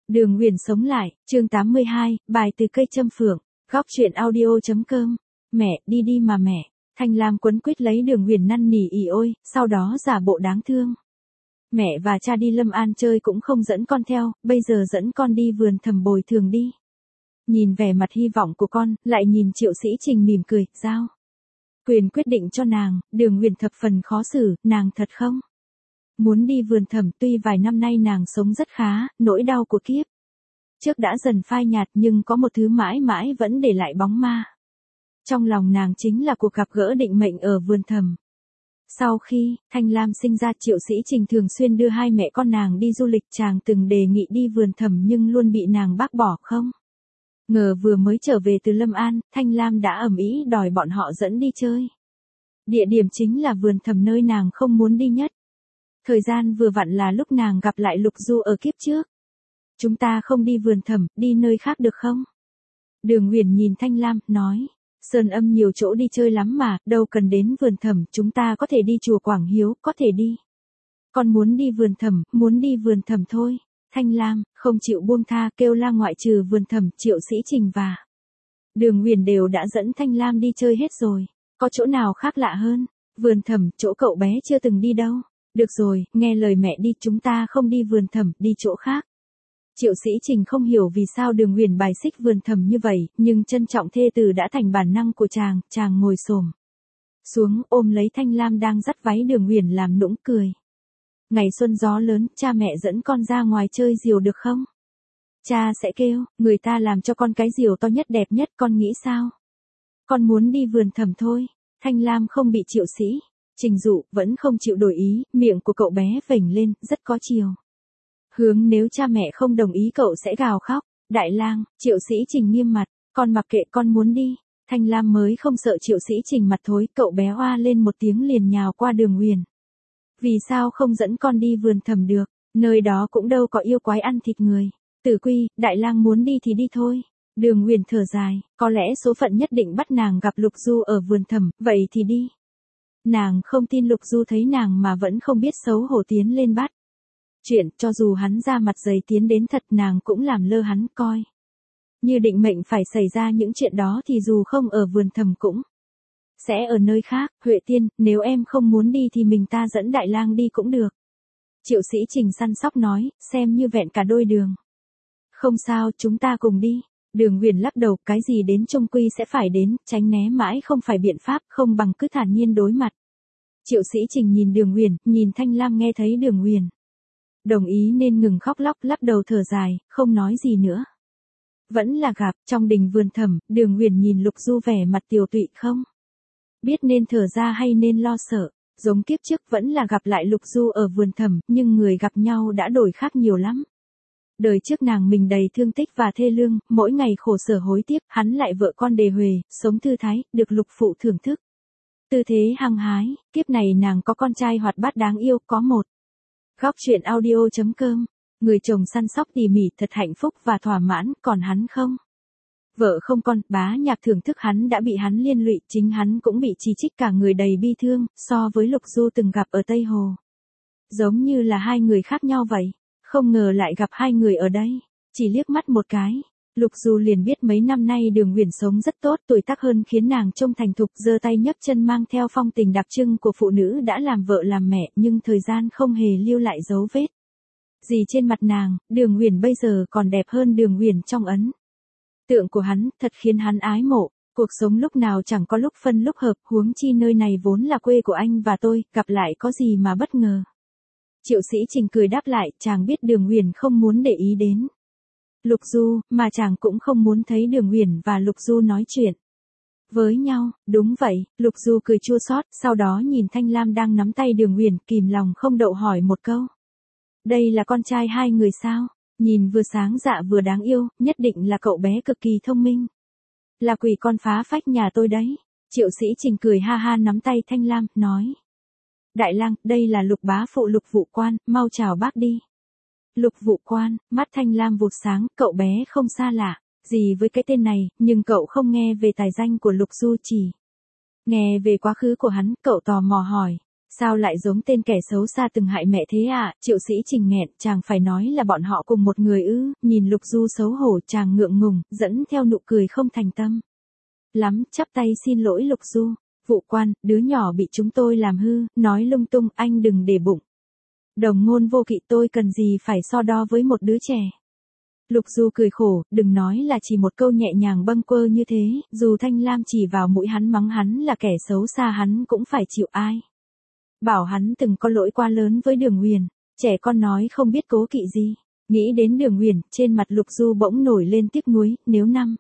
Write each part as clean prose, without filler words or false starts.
Đường Huyền sống lại, chương 82, bài từ cây châm phượng, góc truyện audio.com. Mẹ, đi đi mà mẹ. Thanh Lam quấn quýt lấy Đường Huyền năn nỉ ỉ ôi, sau đó giả bộ đáng thương. Mẹ và cha đi Lâm An chơi cũng không dẫn con theo, bây giờ dẫn con đi vườn thầm bồi thường đi. Nhìn vẻ mặt hy vọng của con, lại nhìn Triệu Sĩ Trình mỉm cười, giao quyền quyết định cho nàng. Đường Huyền thập phần khó xử, nàng thật không muốn đi vườn thầm. Tuy vài năm nay nàng sống rất khá, nỗi đau của kiếp trước đã dần phai nhạt, nhưng có một thứ mãi mãi vẫn để lại bóng ma. Trong lòng nàng chính là cuộc gặp gỡ định mệnh ở vườn thầm. Sau khi Thanh Lam sinh ra, Triệu Sĩ Trình thường xuyên đưa hai mẹ con nàng đi du lịch. Chàng từng đề nghị đi vườn thầm nhưng luôn bị nàng bác bỏ. Không ngờ vừa mới trở về từ Lâm An, Thanh Lam đã ầm ĩ đòi bọn họ dẫn đi chơi. Địa điểm chính là vườn thầm, nơi nàng không muốn đi nhất. Thời gian vừa vặn là lúc nàng gặp lại Lục Du ở kiếp trước. Chúng ta không đi vườn thầm, đi nơi khác được không? Đường Huyền nhìn Thanh Lam, nói. Sơn Âm nhiều chỗ đi chơi lắm mà, đâu cần đến vườn thầm, chúng ta có thể đi chùa Quảng Hiếu, có thể đi. Con muốn đi vườn thầm thôi. Thanh Lam không chịu buông tha, kêu la ngoại trừ vườn thầm, Triệu Sĩ Trình và Đường Huyền đều đã dẫn Thanh Lam đi chơi hết rồi. Có chỗ nào khác lạ hơn? Vườn thầm, chỗ cậu bé chưa từng đi đâu. Được rồi, nghe lời mẹ đi, chúng ta không đi vườn thầm, đi chỗ khác. Triệu Sĩ Trình không hiểu vì sao Đường Huyền bài xích vườn thầm như vậy, nhưng trân trọng thê tử đã thành bản năng của chàng ngồi xổm xuống ôm lấy Thanh Lam đang dắt váy Đường Huyền làm nũng cười. Ngày xuân gió lớn, cha mẹ dẫn con ra ngoài chơi diều được không? Cha sẽ kêu, người ta làm cho con cái diều to nhất đẹp nhất, con nghĩ sao? Con muốn đi vườn thầm thôi. Thanh Lam không bị Triệu Sĩ Trình dụ, vẫn không chịu đổi ý, miệng của cậu bé vểnh lên, rất có chiều hướng, nếu cha mẹ không đồng ý cậu sẽ gào khóc. Đại lang, Triệu Sĩ Trình nghiêm mặt, con mặc kệ, con muốn đi. Thanh Lam mới không sợ Triệu Sĩ Trình mặt thối, cậu bé oa lên một tiếng liền nhào qua Đường Huyền. Vì sao không dẫn con đi vườn thầm được, nơi đó cũng đâu có yêu quái ăn thịt người. Tử Quy, Đại lang muốn đi thì đi thôi. Đường Huyền thở dài, có lẽ số phận nhất định bắt nàng gặp Lục Du ở vườn thầm, vậy thì đi. Nàng không tin Lục Du thấy nàng mà vẫn không biết xấu hổ tiến lên bắt chuyện, cho dù hắn ra mặt dày tiến đến thật, nàng cũng làm lơ hắn, coi như định mệnh phải xảy ra những chuyện đó, thì dù không ở vườn thầm cũng sẽ ở nơi khác. Huệ Tiên, nếu em không muốn đi thì mình ta dẫn Đại lang đi cũng được. Triệu Sĩ Trình săn sóc nói, xem như vẹn cả đôi đường. Không sao, chúng ta cùng đi. Đường Huyền lắc đầu, cái gì đến chung quy sẽ phải đến, tránh né mãi không phải biện pháp, không bằng cứ thản nhiên đối mặt. Triệu Sĩ Trình nhìn Đường Huyền, nhìn Thanh Lam, nghe thấy Đường Huyền đồng ý nên ngừng khóc lóc, lắc đầu thở dài, không nói gì nữa. Vẫn là gặp, trong đình vườn thầm, Đường Huyền nhìn Lục Du vẻ mặt tiều tụy, không biết nên thở ra hay nên lo sợ. Giống kiếp trước vẫn là gặp lại Lục Du ở vườn thầm, nhưng người gặp nhau đã đổi khác nhiều lắm. Đời trước nàng mình đầy thương tích và thê lương, mỗi ngày khổ sở hối tiếc, hắn lại vợ con đề huề, sống thư thái, được lục phụ thưởng thức. Tư thế hăng hái, kiếp này nàng có con trai hoạt bát đáng yêu, có một góc truyện audio.com. Người chồng săn sóc tỉ mỉ, thật hạnh phúc và thỏa mãn, còn hắn không vợ không con. Bá Nhạc thưởng thức hắn đã bị hắn liên lụy, chính hắn cũng bị chỉ trích, cả người đầy bi thương. So với Lục Du từng gặp ở Tây Hồ, giống như là hai người khác nhau vậy. Không ngờ lại gặp hai người ở đây. Chỉ liếc mắt một cái, Lục Du liền biết mấy năm nay Đường Huyền sống rất tốt, tuổi tác hơn khiến nàng trông thành thục, giơ tay nhấc chân mang theo phong tình đặc trưng của phụ nữ đã làm vợ làm mẹ, nhưng thời gian không hề lưu lại dấu vết gì trên mặt nàng. Đường Huyền bây giờ còn đẹp hơn Đường Huyền trong ấn tượng của hắn, thật khiến hắn ái mộ. Cuộc sống lúc nào chẳng có lúc phân lúc hợp, huống chi nơi này vốn là quê của anh và tôi, gặp lại có gì mà bất ngờ. Triệu Sĩ Trình cười đáp lại, chàng biết Đường Huyền không muốn để ý đến Lục Du, mà chàng cũng không muốn thấy Đường Huyền và Lục Du nói chuyện với nhau. Đúng vậy, Lục Du cười chua xót, sau đó nhìn Thanh Lam đang nắm tay Đường Huyền, kìm lòng không đậu hỏi một câu. Đây là con trai hai người sao? Nhìn vừa sáng dạ vừa đáng yêu, nhất định là cậu bé cực kỳ thông minh. Là quỷ con phá phách nhà tôi đấy. Triệu Sĩ Trình cười ha ha nắm tay Thanh Lam, nói. Đại lang, đây là Lục bá phụ Lục Vụ Quan, mau chào bác đi. Lục Vụ Quan, mắt Thanh Lam vụt sáng, cậu bé không xa lạ gì với cái tên này, nhưng cậu không nghe về tài danh của Lục Du, chỉ nghe về quá khứ của hắn. Cậu tò mò hỏi, Sao lại giống tên kẻ xấu xa từng hại mẹ thế à, Triệu Sĩ Trình nghẹn, chàng phải nói là bọn họ cùng một người ư, nhìn Lục Du xấu hổ chàng ngượng ngùng, dẫn theo nụ cười không thành tâm. Lắm, chắp tay xin lỗi Lục Du, vụ quan, đứa nhỏ bị chúng tôi làm hư, nói lung tung, anh đừng để bụng. Đồng ngôn vô kỵ, tôi cần gì phải so đo với một đứa trẻ. Lục Du cười khổ, đừng nói là chỉ một câu nhẹ nhàng bâng quơ như thế, dù Thanh Lam chỉ vào mũi hắn mắng hắn là kẻ xấu xa hắn cũng phải chịu ai. Bảo hắn từng có lỗi quá lớn với Đường Huyền, trẻ con nói không biết cố kỵ gì. Nghĩ đến Đường Huyền, trên mặt Lục Du bỗng nổi lên tiếc nuối, nếu năm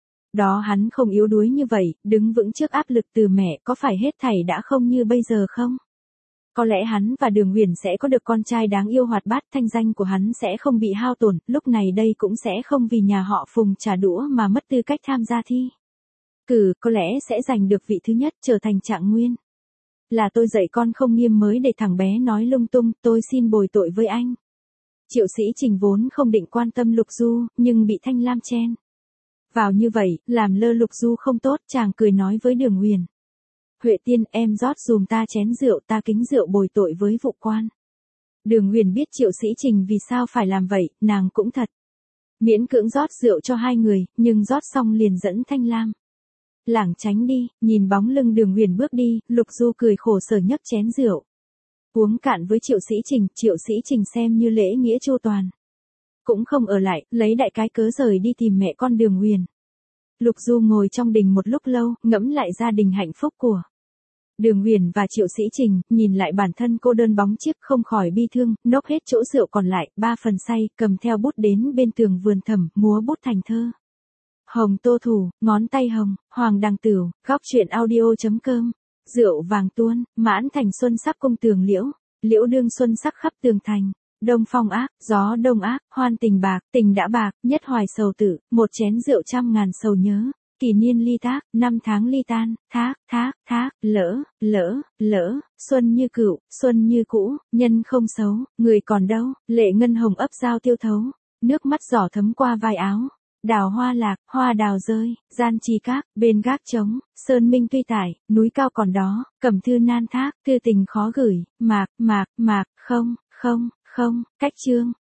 đó hắn không yếu đuối như vậy, đứng vững trước áp lực từ mẹ, có phải hết thảy đã không như bây giờ không? Có lẽ hắn và Đường Huyền sẽ có được con trai đáng yêu hoạt bát, thanh danh của hắn sẽ không bị hao tổn, lúc này đây cũng sẽ không vì nhà họ Phùng trả đũa mà mất tư cách tham gia thi cử, có lẽ sẽ giành được vị thứ nhất, trở thành trạng nguyên. Là tôi dạy con không nghiêm mới để thằng bé nói lung tung, tôi xin bồi tội với anh. Triệu Sĩ Trình vốn không định quan tâm Lục Du, nhưng bị Thanh Lam chen vào như vậy, làm lơ Lục Du không tốt, chàng cười nói với Đường Huyền. Huệ Tiên, em rót dùm ta chén rượu, ta kính rượu bồi tội với vụ quan. Đường Huyền biết Triệu Sĩ Trình vì sao phải làm vậy, nàng cũng thật miễn cưỡng rót rượu cho hai người, nhưng rót xong liền dẫn Thanh Lam lảng tránh đi, nhìn bóng lưng Đường Huyền bước đi, Lục Du cười khổ sở nhấc chén rượu uống cạn với Triệu Sĩ Trình, Triệu Sĩ Trình xem như lễ nghĩa chu toàn, cũng không ở lại, lấy đại cái cớ rời đi tìm mẹ con Đường Huyền. Lục Du ngồi trong đình một lúc lâu, ngẫm lại gia đình hạnh phúc của Đường Huyền và Triệu Sĩ Trình, nhìn lại bản thân cô đơn bóng chiếc không khỏi bi thương, nốc hết chỗ rượu còn lại, 3 phần say, cầm theo bút đến bên tường vườn thầm, múa bút thành thơ. Hồng Tô Thủ, ngón tay hồng, Hoàng Đằng Tửu, góc truyện audio.com. Rượu vàng tuôn, mãn thành xuân sắc cung tường liễu, liễu đương xuân sắc khắp tường thành. Đông phong ác, gió đông ác, hoan tình bạc, tình đã bạc, nhất hoài sầu tử, một chén rượu trăm ngàn sầu nhớ. Kỷ niên ly tác, năm tháng ly tan, thác, lỡ, xuân như cựu, xuân như cũ, nhân không xấu, người còn đâu, lệ ngân hồng ấp dao tiêu thấu, nước mắt giỏ thấm qua vai áo. Đào hoa lạc, hoa đào rơi, gian trì các, bên gác trống, sơn minh tuy tải, núi cao còn đó, cẩm thư nan thác, thư tình khó gửi, mạc, không, cách chương.